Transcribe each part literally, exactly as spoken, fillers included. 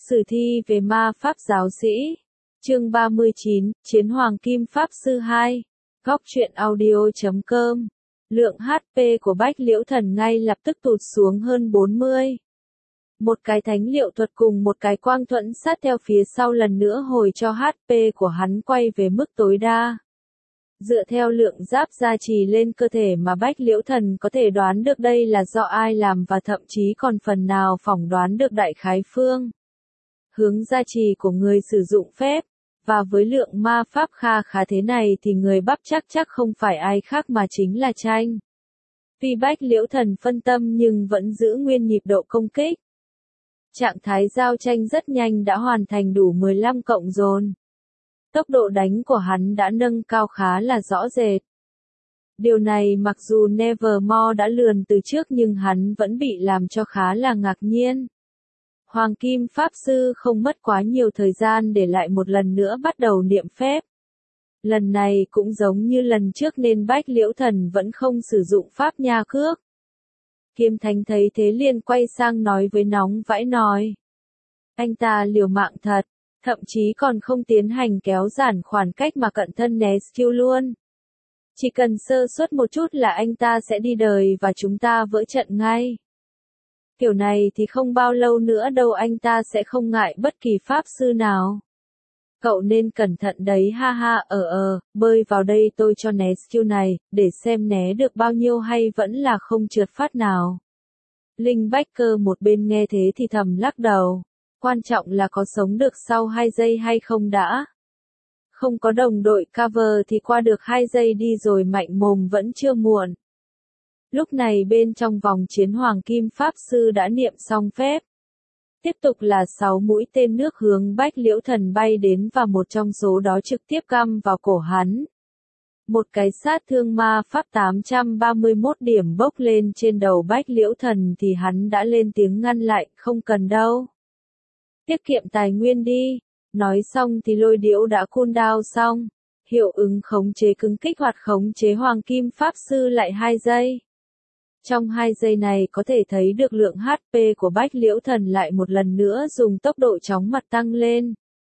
Sử thi về ma pháp giáo sĩ. Chương ba mươi chín, Chiến Hoàng Kim Pháp Sư hai. Góc truyện audio chấm com. Lượng hát pê của Bách Liễu Thần ngay lập tức tụt xuống hơn bốn mươi. Một cái thánh liệu thuật cùng một cái quang thuẫn sát theo phía sau lần nữa hồi cho hát pê của hắn quay về mức tối đa. Dựa theo lượng giáp gia trì lên cơ thể mà Bách Liễu Thần có thể đoán được đây là do ai làm và thậm chí còn phần nào phỏng đoán được đại khái phương hướng gia trì của người sử dụng phép, và với lượng ma pháp kha khá thế này thì người bắp chắc chắc không phải ai khác mà chính là Tranh. Tuy Bách Liễu Thần phân tâm nhưng vẫn giữ nguyên nhịp độ công kích. Trạng thái giao tranh rất nhanh đã hoàn thành đủ mười lăm cộng dồn. Tốc độ đánh của hắn đã nâng cao khá là rõ rệt. Điều này mặc dù Nevermore đã lườn từ trước nhưng hắn vẫn bị làm cho khá là ngạc nhiên. Hoàng Kim Pháp Sư không mất quá nhiều thời gian để lại một lần nữa bắt đầu niệm phép. Lần này cũng giống như lần trước nên Bách Liễu Thần vẫn không sử dụng pháp nha cước. Kiếm Thánh thấy thế liền quay sang nói với Nóng Vãi nói. Anh ta liều mạng thật, thậm chí còn không tiến hành kéo giãn khoảng cách mà cận thân né skill luôn. Chỉ cần sơ suất một chút là anh ta sẽ đi đời và chúng ta vỡ trận ngay. Kiểu này thì không bao lâu nữa đâu anh ta sẽ không ngại bất kỳ pháp sư nào. Cậu nên cẩn thận đấy ha ha ờ ờ, bơi vào đây tôi cho né skill này, để xem né được bao nhiêu hay vẫn là không trượt phát nào. Linh Baker một bên nghe thế thì thầm lắc đầu. Quan trọng là có sống được sau hai giây hay không đã. Không có đồng đội cover thì qua được hai giây đi rồi mạnh mồm vẫn chưa muộn. Lúc này bên trong vòng chiến Hoàng Kim Pháp Sư đã niệm xong phép. Tiếp tục là sáu mũi tên nước hướng Bách Liễu Thần bay đến và một trong số đó trực tiếp găm vào cổ hắn. Một cái sát thương ma pháp tám trăm ba mươi mốt điểm bốc lên trên đầu Bách Liễu Thần thì hắn đã lên tiếng ngăn lại, không cần đâu. Tiết kiệm tài nguyên đi. Nói xong thì lôi điểu đã cooldown xong. Hiệu ứng khống chế cứng kích hoạt khống chế Hoàng Kim Pháp Sư lại hai giây. Trong hai giây này có thể thấy được lượng hát pê của Bách Liễu Thần lại một lần nữa dùng tốc độ chóng mặt tăng lên.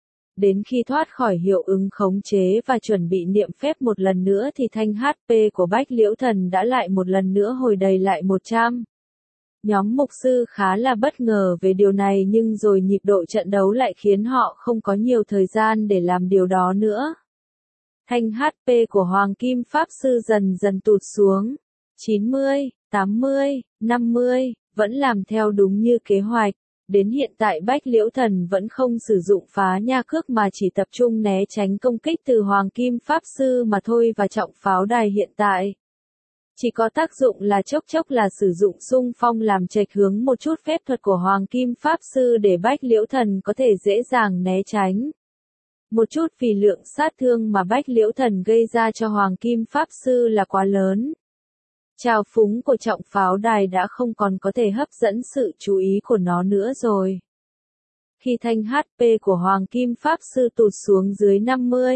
Đến khi thoát khỏi hiệu ứng khống chế và chuẩn bị niệm phép một lần nữa thì thanh hát pê của Bách Liễu Thần đã lại một lần nữa hồi đầy lại một trăm. Nhóm mục sư khá là bất ngờ về điều này nhưng rồi nhịp độ trận đấu lại khiến họ không có nhiều thời gian để làm điều đó nữa. Thanh hát pê của Hoàng Kim Pháp Sư dần dần tụt xuống. chín mươi, tám mươi, năm mươi, vẫn làm theo đúng như kế hoạch. Đến hiện tại Bách Liễu Thần vẫn không sử dụng phá nha cước mà chỉ tập trung né tránh công kích từ Hoàng Kim Pháp Sư mà thôi và trọng pháo đài hiện tại. Chỉ có tác dụng là chốc chốc là sử dụng xung phong làm chệch hướng một chút phép thuật của Hoàng Kim Pháp Sư để Bách Liễu Thần có thể dễ dàng né tránh. Một chút vì lượng sát thương mà Bách Liễu Thần gây ra cho Hoàng Kim Pháp Sư là quá lớn. Trào phúng của trọng pháo đài đã không còn có thể hấp dẫn sự chú ý của nó nữa rồi. Khi thanh hát pê của Hoàng Kim Pháp Sư tụt xuống dưới năm mươi.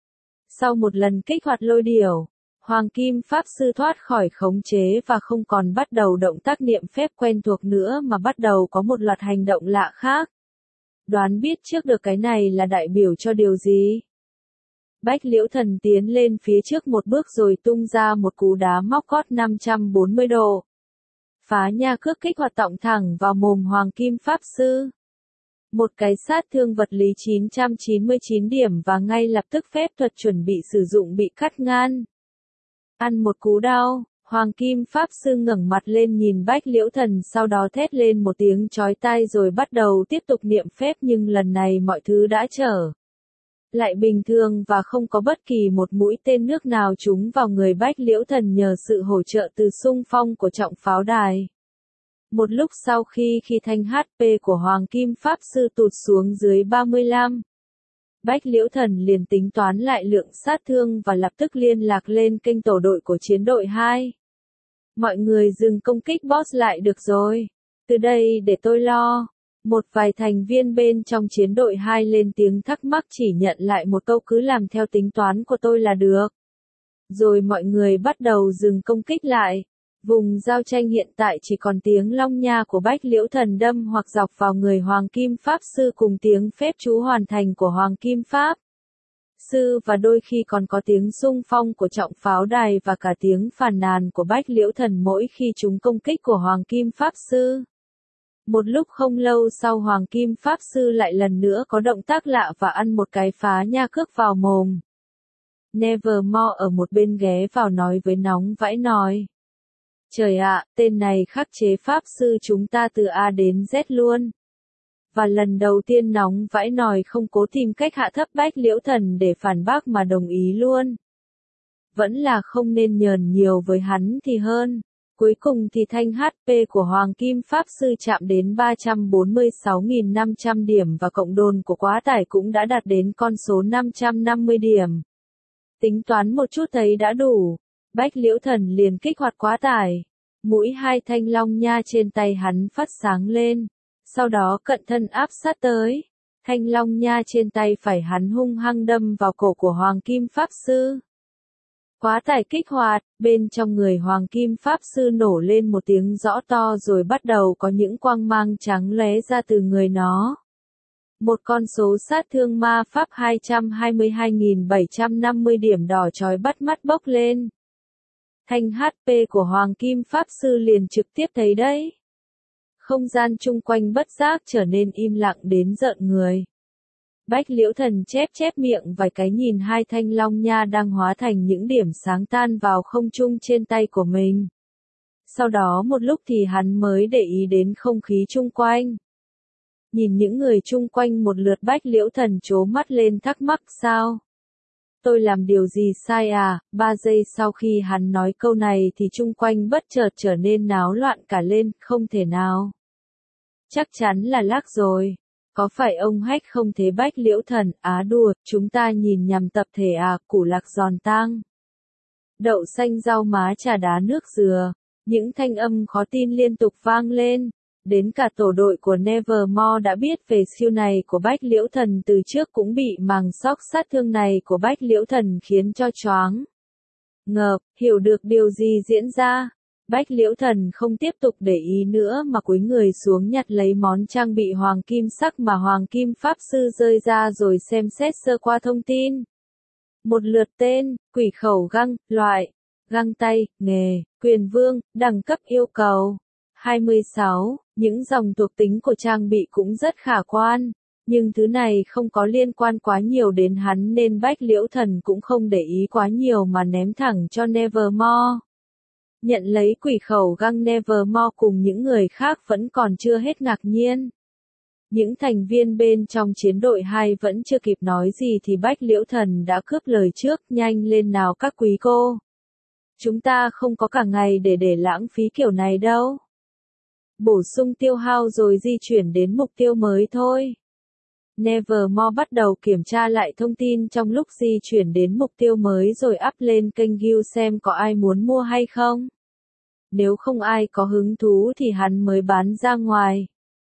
Sau một lần kích hoạt lôi điểu, Hoàng Kim Pháp Sư thoát khỏi khống chế và không còn bắt đầu động tác niệm phép quen thuộc nữa mà bắt đầu có một loạt hành động lạ khác. Đoán biết trước được cái này là đại biểu cho điều gì? Bách Liễu Thần tiến lên phía trước một bước rồi tung ra một cú đá móc cót năm trăm bốn mươi độ. Phá nha cước kích hoạt tọng thẳng vào mồm Hoàng Kim Pháp Sư. Một cái sát thương vật lý chín trăm chín mươi chín điểm và ngay lập tức phép thuật chuẩn bị sử dụng bị cắt ngang. Ăn một cú đau, Hoàng Kim Pháp Sư ngẩng mặt lên nhìn Bách Liễu Thần sau đó thét lên một tiếng chói tai rồi bắt đầu tiếp tục niệm phép nhưng lần này mọi thứ đã trở lại bình thường và không có bất kỳ một mũi tên nước nào trúng vào người Bách Liễu Thần nhờ sự hỗ trợ từ xung phong của trọng pháo đài. Một lúc sau khi khi thanh hát pê của Hoàng Kim Pháp Sư tụt xuống dưới ba mươi lăm, Bách Liễu Thần liền tính toán lại lượng sát thương và lập tức liên lạc lên kênh tổ đội của chiến đội hai. Mọi người dừng công kích boss lại được rồi. Từ đây để tôi lo. Một vài thành viên bên trong chiến đội hai lên tiếng thắc mắc chỉ nhận lại một câu cứ làm theo tính toán của tôi là được. Rồi mọi người bắt đầu dừng công kích lại. Vùng giao tranh hiện tại chỉ còn tiếng long nha của Bách Liễu Thần đâm hoặc dọc vào người Hoàng Kim Pháp Sư cùng tiếng phép chú hoàn thành của Hoàng Kim Pháp Sư và đôi khi còn có tiếng xung phong của trọng pháo đài và cả tiếng phàn nàn của Bách Liễu Thần mỗi khi chúng công kích của Hoàng Kim Pháp Sư. Một lúc không lâu sau Hoàng Kim Pháp Sư lại lần nữa có động tác lạ và ăn một cái phá nha cước vào mồm. Nevermore ở một bên ghé vào nói với nóng vãi nói. Trời ạ, tên này khắc chế Pháp Sư chúng ta từ A đến Z luôn. Và lần đầu tiên nóng vãi nòi không cố tìm cách hạ thấp Bách Liễu Thần để phản bác mà đồng ý luôn. Vẫn là không nên nhờn nhiều với hắn thì hơn. Cuối cùng thì thanh hát pê của Hoàng Kim Pháp Sư chạm đến ba trăm bốn mươi sáu nghìn năm trăm điểm và cộng đồn của quá tải cũng đã đạt đến con số năm trăm năm mươi điểm. Tính toán một chút thấy đã đủ. Bách Liễu Thần liền kích hoạt quá tải. Mũi hai thanh long nha trên tay hắn phát sáng lên. Sau đó cận thân áp sát tới. Thanh long nha trên tay phải hắn hung hăng đâm vào cổ của Hoàng Kim Pháp Sư. Quá tải kích hoạt, bên trong người Hoàng Kim Pháp Sư nổ lên một tiếng rõ to rồi bắt đầu có những quang mang trắng lóe ra từ người nó. Một con số sát thương ma pháp hai trăm hai mươi hai nghìn bảy trăm năm mươi điểm đỏ chói bắt mắt bốc lên. Thanh hát pê của Hoàng Kim Pháp Sư liền trực tiếp thấy đấy. Không gian chung quanh bất giác trở nên im lặng đến rợn người. Bách Liễu Thần chép chép miệng vài cái nhìn hai thanh long nha đang hóa thành những điểm sáng tan vào không trung trên tay của mình. Sau đó một lúc thì hắn mới để ý đến không khí chung quanh. Nhìn những người chung quanh một lượt Bách Liễu Thần trố mắt lên thắc mắc sao? Tôi làm điều gì sai à? Ba giây sau khi hắn nói câu này thì chung quanh bất chợt trở nên náo loạn cả lên, không thể nào. Chắc chắn là lác rồi. Có phải ông Hách không thế Bách Liễu Thần? Á đùa, chúng ta nhìn nhầm tập thể à, củ lạc giòn tang. Đậu xanh rau má trà đá nước dừa. Những thanh âm khó tin liên tục vang lên. Đến cả tổ đội của Nevermore đã biết về siêu này của Bách Liễu Thần từ trước cũng bị màng sóc sát thương này của Bách Liễu Thần khiến cho choáng ngợp, hiểu được điều gì diễn ra. Bách Liễu Thần không tiếp tục để ý nữa mà cúi người xuống nhặt lấy món trang bị hoàng kim sắc mà Hoàng Kim Pháp Sư rơi ra rồi xem xét sơ qua thông tin. Một lượt tên, quỷ khẩu găng, loại, găng tay, nghề, quyền vương, đẳng cấp yêu cầu. hai mươi sáu, những dòng thuộc tính của trang bị cũng rất khả quan, nhưng thứ này không có liên quan quá nhiều đến hắn nên Bách Liễu Thần cũng không để ý quá nhiều mà ném thẳng cho Nevermore. Nhận lấy quỷ khẩu găng Nevermore cùng những người khác vẫn còn chưa hết ngạc nhiên. Những thành viên bên trong chiến đội hai vẫn chưa kịp nói gì thì Bách Liễu Thần đã cướp lời trước, nhanh lên nào các quý cô. Chúng ta không có cả ngày để để lãng phí kiểu này đâu. Bổ sung tiêu hao rồi di chuyển đến mục tiêu mới thôi. Nevermore bắt đầu kiểm tra lại thông tin trong lúc di chuyển đến mục tiêu mới rồi up lên kênh Guild xem có ai muốn mua hay không. Nếu không ai có hứng thú thì hắn mới bán ra ngoài.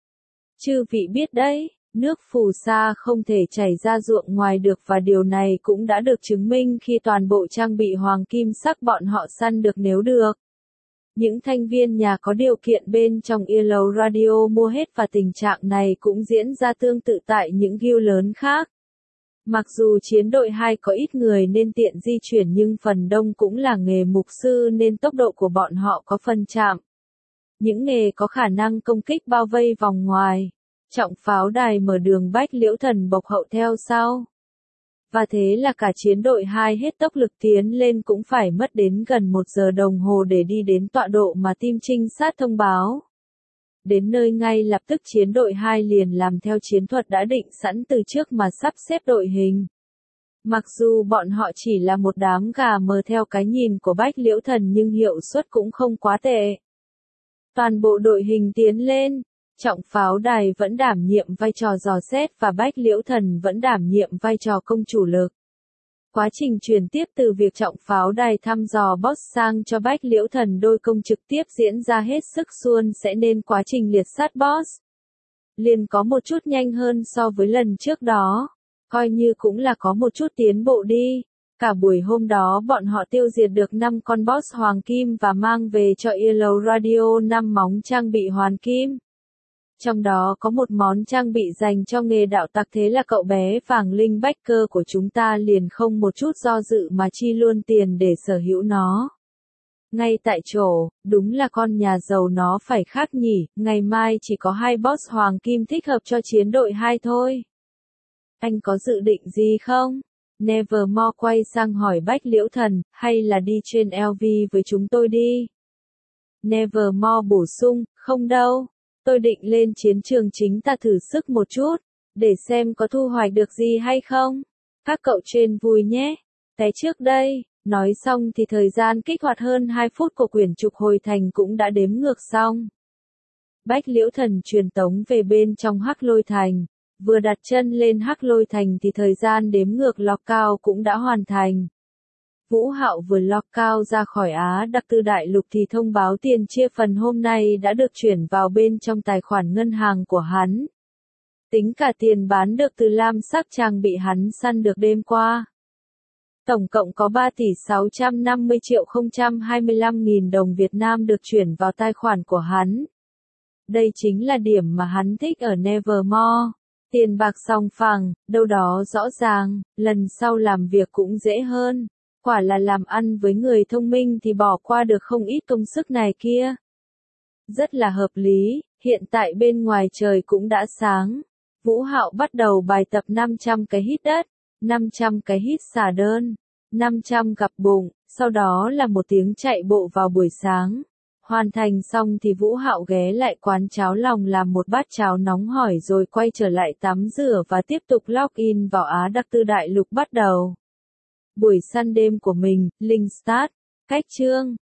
Chư vị biết đấy, nước phù sa không thể chảy ra ruộng ngoài được và điều này cũng đã được chứng minh khi toàn bộ trang bị hoàng kim sắc bọn họ săn được nếu được. Những thành viên nhà có điều kiện bên trong Yellow Radio mua hết và tình trạng này cũng diễn ra tương tự tại những guild lớn khác. Mặc dù chiến đội hai có ít người nên tiện di chuyển nhưng phần đông cũng là nghề mục sư nên tốc độ của bọn họ có phần chậm. Những nghề có khả năng công kích bao vây vòng ngoài. Trọng pháo đài mở đường Bách Liễu Thần bộc hậu theo sau. Và thế là cả chiến đội hai hết tốc lực tiến lên cũng phải mất đến gần một giờ đồng hồ để đi đến tọa độ mà team trinh sát thông báo. Đến nơi ngay lập tức chiến đội hai liền làm theo chiến thuật đã định sẵn từ trước mà sắp xếp đội hình. Mặc dù bọn họ chỉ là một đám gà mờ theo cái nhìn của Bách Liễu Thần nhưng hiệu suất cũng không quá tệ. Toàn bộ đội hình tiến lên. Trọng pháo đài vẫn đảm nhiệm vai trò dò xét và Bách Liễu Thần vẫn đảm nhiệm vai trò công chủ lực. Quá trình chuyển tiếp từ việc trọng pháo đài thăm dò boss sang cho Bách Liễu Thần đôi công trực tiếp diễn ra hết sức suôn sẻ nên quá trình liệt sát boss liền có một chút nhanh hơn so với lần trước đó, coi như cũng là có một chút tiến bộ đi. Cả buổi hôm đó bọn họ tiêu diệt được năm con boss hoàng kim và mang về cho Yellow Radio năm món trang bị hoàn kim. Trong đó có một món trang bị dành cho nghề đạo tặc, thế là cậu bé vàng linh bách cơ của chúng ta liền không một chút do dự mà chi luôn tiền để sở hữu nó. Ngay tại chỗ, đúng là con nhà giàu nó phải khác nhỉ, ngày mai chỉ có hai boss hoàng kim thích hợp cho chiến đội hai thôi. Anh có dự định gì không? Nevermore quay sang hỏi Bách Liễu Thần, hay là đi trên lờ vê với chúng tôi đi? Nevermore bổ sung, không đâu. Tôi định lên chiến trường chính ta thử sức một chút, để xem có thu hoạch được gì hay không. Các cậu trên vui nhé. Té trước đây, nói xong thì thời gian kích hoạt hơn hai phút của quyển trục hồi thành cũng đã đếm ngược xong. Bách Liễu Thần truyền tống về bên trong Hắc Lôi Thành. Vừa đặt chân lên Hắc Lôi Thành thì thời gian đếm ngược lockout cũng đã hoàn thành. Vũ Hạo vừa lockout ra khỏi Á Đặc Tư Đại Lục thì thông báo tiền chia phần hôm nay đã được chuyển vào bên trong tài khoản ngân hàng của hắn. Tính cả tiền bán được từ lam sắc trang bị hắn săn được đêm qua. Tổng cộng có ba tỷ sáu trăm năm mươi triệu không trăm hai mươi lăm nghìn đồng Việt Nam được chuyển vào tài khoản của hắn. Đây chính là điểm mà hắn thích ở Nevermore. Tiền bạc song phẳng, đâu đó rõ ràng, lần sau làm việc cũng dễ hơn. Quả là làm ăn với người thông minh thì bỏ qua được không ít công sức này kia. Rất là hợp lý, hiện tại bên ngoài trời cũng đã sáng. Vũ Hạo bắt đầu bài tập năm trăm cái hít đất, năm trăm cái hít xả đơn, năm trăm gập bụng, sau đó là một tiếng chạy bộ vào buổi sáng. Hoàn thành xong thì Vũ Hạo ghé lại quán cháo lòng làm một bát cháo nóng hổi rồi quay trở lại tắm rửa và tiếp tục login vào Á Đặc Tư Đại Lục bắt đầu buổi săn đêm của mình. Linh start. Cách chương